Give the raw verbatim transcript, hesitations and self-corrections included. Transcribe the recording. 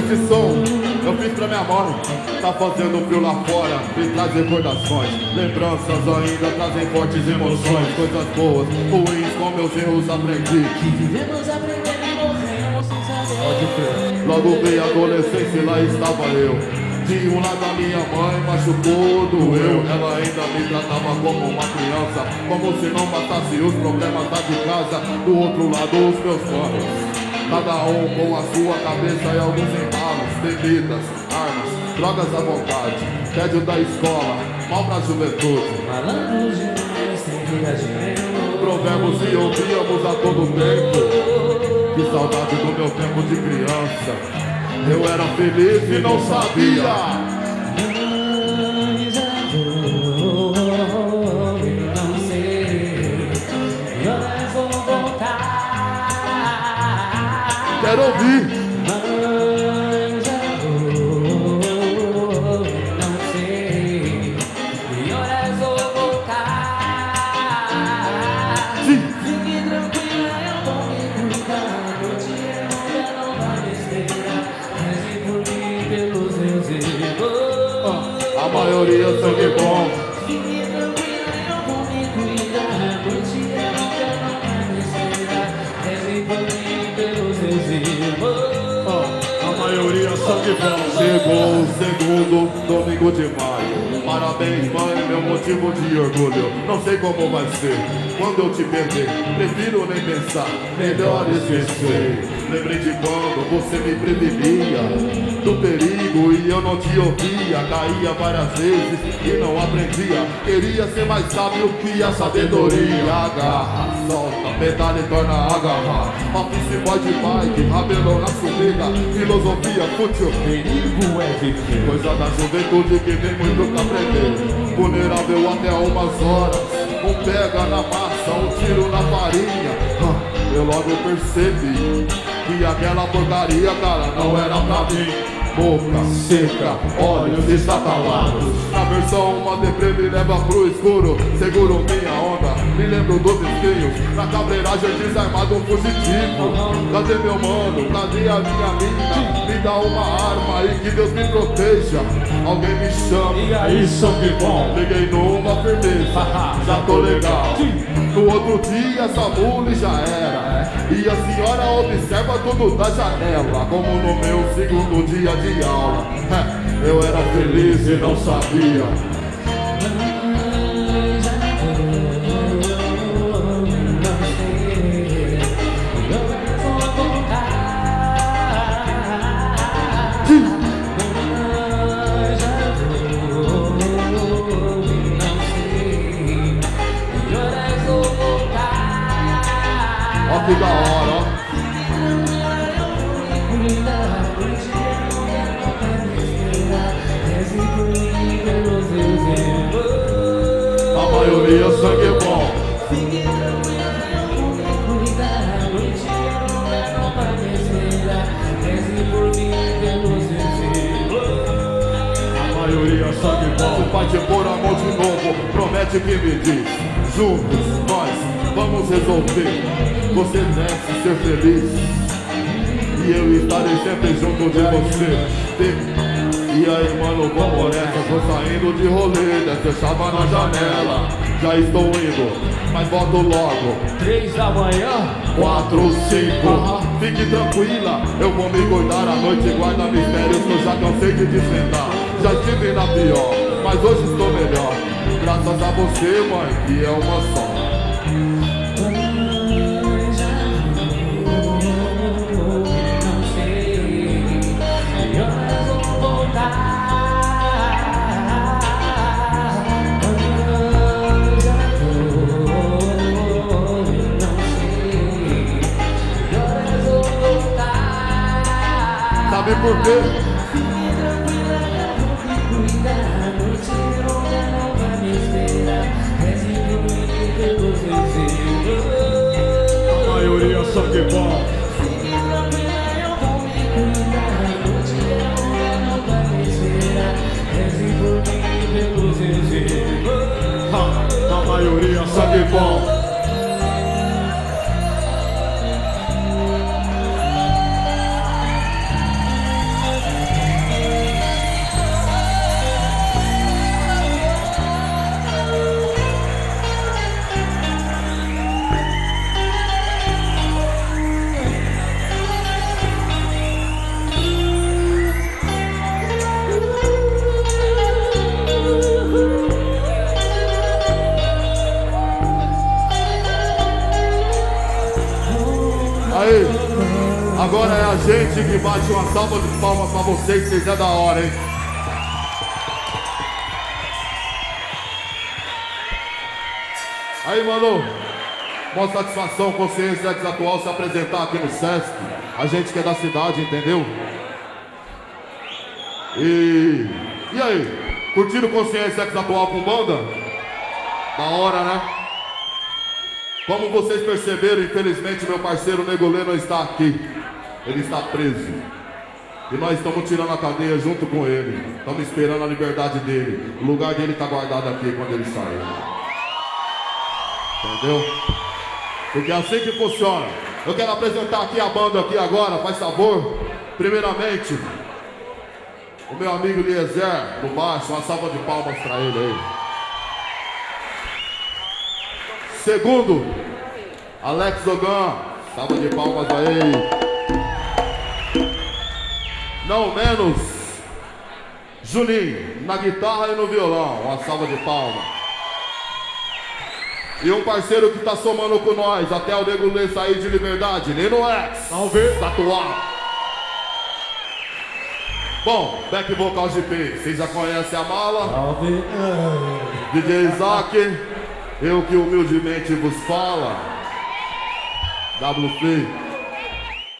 Esse som eu fiz pra minha mãe. Tá fazendo frio lá fora, me traz recordações. Lembranças ainda trazem fortes emoções. Coisas boas, ruins, com meus erros aprendi. Que vivemos, aprendendo e morremos sem saber. Logo veio a adolescência e lá estava eu. De um lado a minha mãe machucou, doeu. Ela ainda me tratava como uma criança, como se não bastasse os problemas lá de casa. Do outro lado os meus manos, cada um com a sua cabeça e alguns embalos. Bebidas, armas, drogas à vontade, tédio da escola, mal pra juventude. Malandros demais, sem briga de Provemos e ouvíamos a todo tempo. Que saudade do meu tempo de criança. Eu era feliz e não sabia. Mas amor, eu não sei. E horas vou voltar. Quero ouvir. Mas amor, eu não sei. E horas vou voltar. Sim. Fique tranquila, eu vou me cuidar. Eu te amo, eu não vai me esperar. Reze por mim pelos meus erros. A maioria sangue bom. Fique tranquila, eu vou me cuidar. Eu te amo, eu não vai me esperar. Reze por mim pelos meus erros. A maioria sangue bom. Chegou o segundo domingo de maio. Parabéns, mãe, meu motivo de orgulho. Não sei como vai ser quando eu te perder. Prefiro nem pensar, melhor esquecer. Lembrei de quando você me prevenia do perigo e eu não te ouvia. Caía várias vezes e não aprendia. Queria ser mais sábio que a sabedoria. Agarra, solta, pedala e torna a agarrar. Office boy de bike, rabelão na subida. Filosofia fútil, Perigo é viver. coisa da juventude que tem muito pra aprender. Vulnerável até umas horas. Um pega na massa, um tiro na farinha. Eu logo percebi que aquela porcaria, cara, não era pra mim. Boca seca, olhos estatalados. Na versão uma deprê me leva pro escuro. Seguro minha onda, me lembro dos espinhos. Na cabreiragem desarmado um fugitivo. Cadê meu mano? Cadê a minha mina? Me dá uma arma e que Deus me proteja. Alguém me chama. E aí, sangue bom. Liguei numa firmeza, já tô legal. No outro dia essa mule já era. E a senhora observa tudo da janela. Como no meu segundo dia de aula. Eu era feliz e não sabia. Ó que da hora, ó. A maioria sangue bom. Fique tranquila, eu vou me cuidar. Eu te amo, eu não vai me esperar. Reze por mim pelos meus erros. A maioria sangue bom. Se vai te pôr a mão de novo, promete que me diz. Juntos nós vamos resolver. Você deve ser feliz e eu estarei sempre junto de você. E aí, mano, como essa? Vou saindo de rolê, dessa chava na janela. Já estou indo, mas volto logo. Três da manhã, Quatro, cinco, fique tranquila, eu vou me cuidar. A noite guarda mistérios que eu já cansei de desvendar. Já estive na pior, mas hoje estou melhor. Graças a você, mãe, que é uma só. Sabe por quê? A maioria sangue bom. A maioria sangue bom. Agora é a gente que bate uma salva de palmas pra vocês, vocês é da hora, hein? Aí, mano, uma satisfação, consciência atual se apresentar aqui no Sesc. A gente que é da cidade, entendeu? E... E aí? Curtiram consciência atual com banda? Da hora, né? Como vocês perceberam, infelizmente meu parceiro Negolê não está aqui. Ele está preso. E nós estamos tirando a cadeia junto com ele. Estamos esperando a liberdade dele. O lugar dele está guardado aqui quando ele sair. Entendeu? Porque é assim que funciona. Eu quero apresentar aqui a banda aqui agora, faz favor. Primeiramente, o meu amigo Eliezer, no baixo, uma salva de palmas pra ele aí. Segundo, Alex Dogan, salva de palmas a ele. Não menos, Juninho, na guitarra e no violão, uma salva de palmas. E um parceiro que tá somando com nós até o Negolê sair de liberdade, Nino X, salve, tatuar. Bom, back vocal G P, vocês já conhecem a mala? salve, D J Isaac, eu que humildemente vos fala. W P.